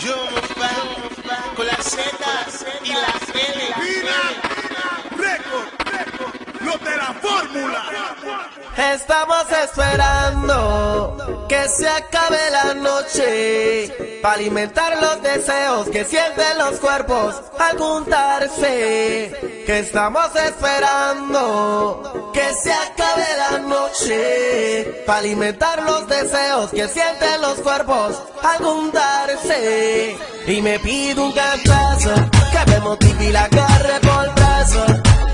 Yo con la Z y la L. Los de la fórmula. Estamos esperando que se acabe la noche para alimentar los deseos que sienten los cuerpos al juntarse. Que estamos esperando que se acabe la noche para alimentar los deseos que sienten los cuerpos al juntarse. Y me pido un cantazo que me motive y la agarre por brazo.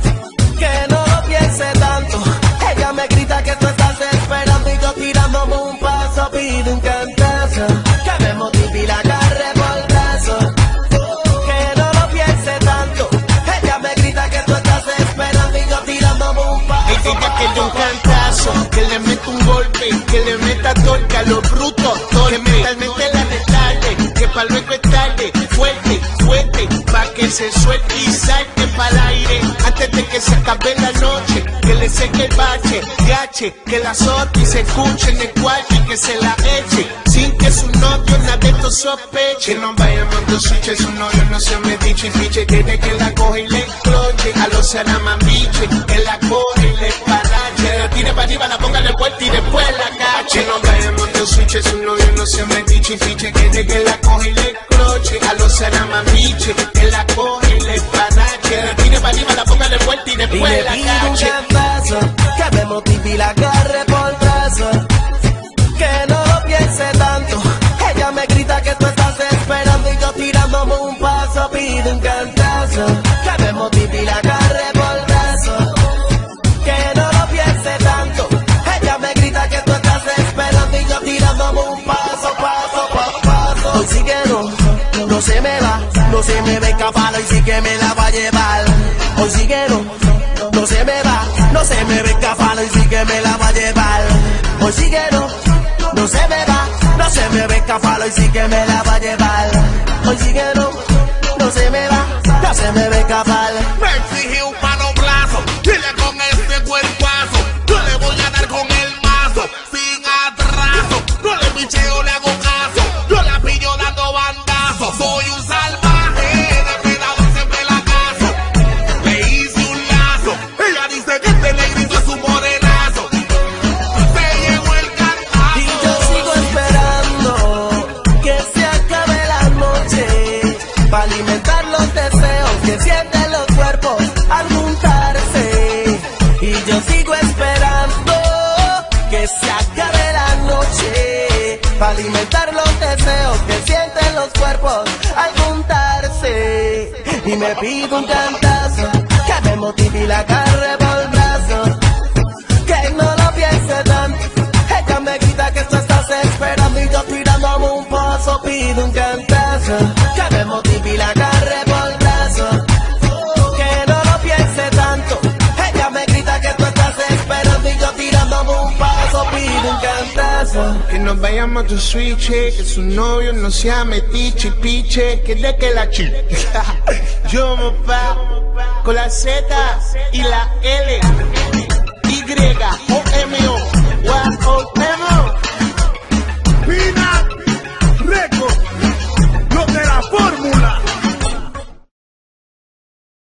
Que no lo piense tanto. Ella me grita que tú estás esperando y yo tirándome un paso. Pido un cantazo que me motive y la agarre por brazo. Que no lo piense tanto. Ella me grita que tú estás esperando y yo tirándome un paso. Ella quiere un cantazo, que le meta un golpe, que le meta torque a los brutos, que mentalmente la retarde, que pa' luego es tarde, fuerte, fuerte, pa' que se suelte y salte pa'l aire, antes de que se acabe la noche, que le seque el bache, gache, que la azote y se escuche en el cuarto y que se la eche, sin que su novio nada de esto sospeche. Que no vaya a switch, su novio no se me diche y fiche, quiere que la coge y le cloche, a los saramambiche, que la coge y le parache, la tire para arriba, la ponga en el puerto y después la cache. Que no vaya a switch, su novio no se me diche y fiche, quiere que la coge y le cloche, a los saramambiche, que la coge y le parache, la tire para arriba, la ponga en el puerto y después la cache. Un cantazo que me motive y la agarre por brazo. Que no lo piense tanto. Ella me grita que tú estás esperando y yo tirándome un paso. Pido un cantazo que me motive y la agarre por brazo. Que no lo piense tanto. Ella me grita que tú estás esperando y yo tirándome un paso, paso. Hoy sí que no se me va, no se me ve escapar, hoy sí que me la va a llevar. Hoy sí que no se me va, no se me ve escapar, hoy sí que me la va a llevar. Hoy sí que no se me va, no se me ve escapar, hoy sí que me la va a llevar. Hoy sí que no se me va, no se me ve escapar. Me exige un manoblazo, dile con este cuerpazo, yo le voy a dar con el mazo, sin atraso, no le picheo, le hago caso, yo la pillo dando bandazos, soy un salvaje, depredador siempre la caso, le hice un lazo, ella dice que este negrito es un morenazo, se llegó el cantazo. Y yo sigo esperando que se acabe la noche para alimentar los deseos que sienten los cuerpos al juntarse. Y yo sigo esperando que se acabe la noche para alimentar los deseos que sienten los cuerpos al juntarse. Y me pido un cantazo que me motive y la agarre por brazo. Que no lo piense tanto. Ella me grita que tú estás esperando y yo tirándome un paso. Pido un cantazo que me motive y la agarre por brazo. Que no lo piense tanto. Ella me grita que tú estás esperando y yo tirándome un paso. Pido un cantazo. Que nos vayamos a switch, que su novio no sea metiche y piche, que de que la chi. Yo con la Z y la L.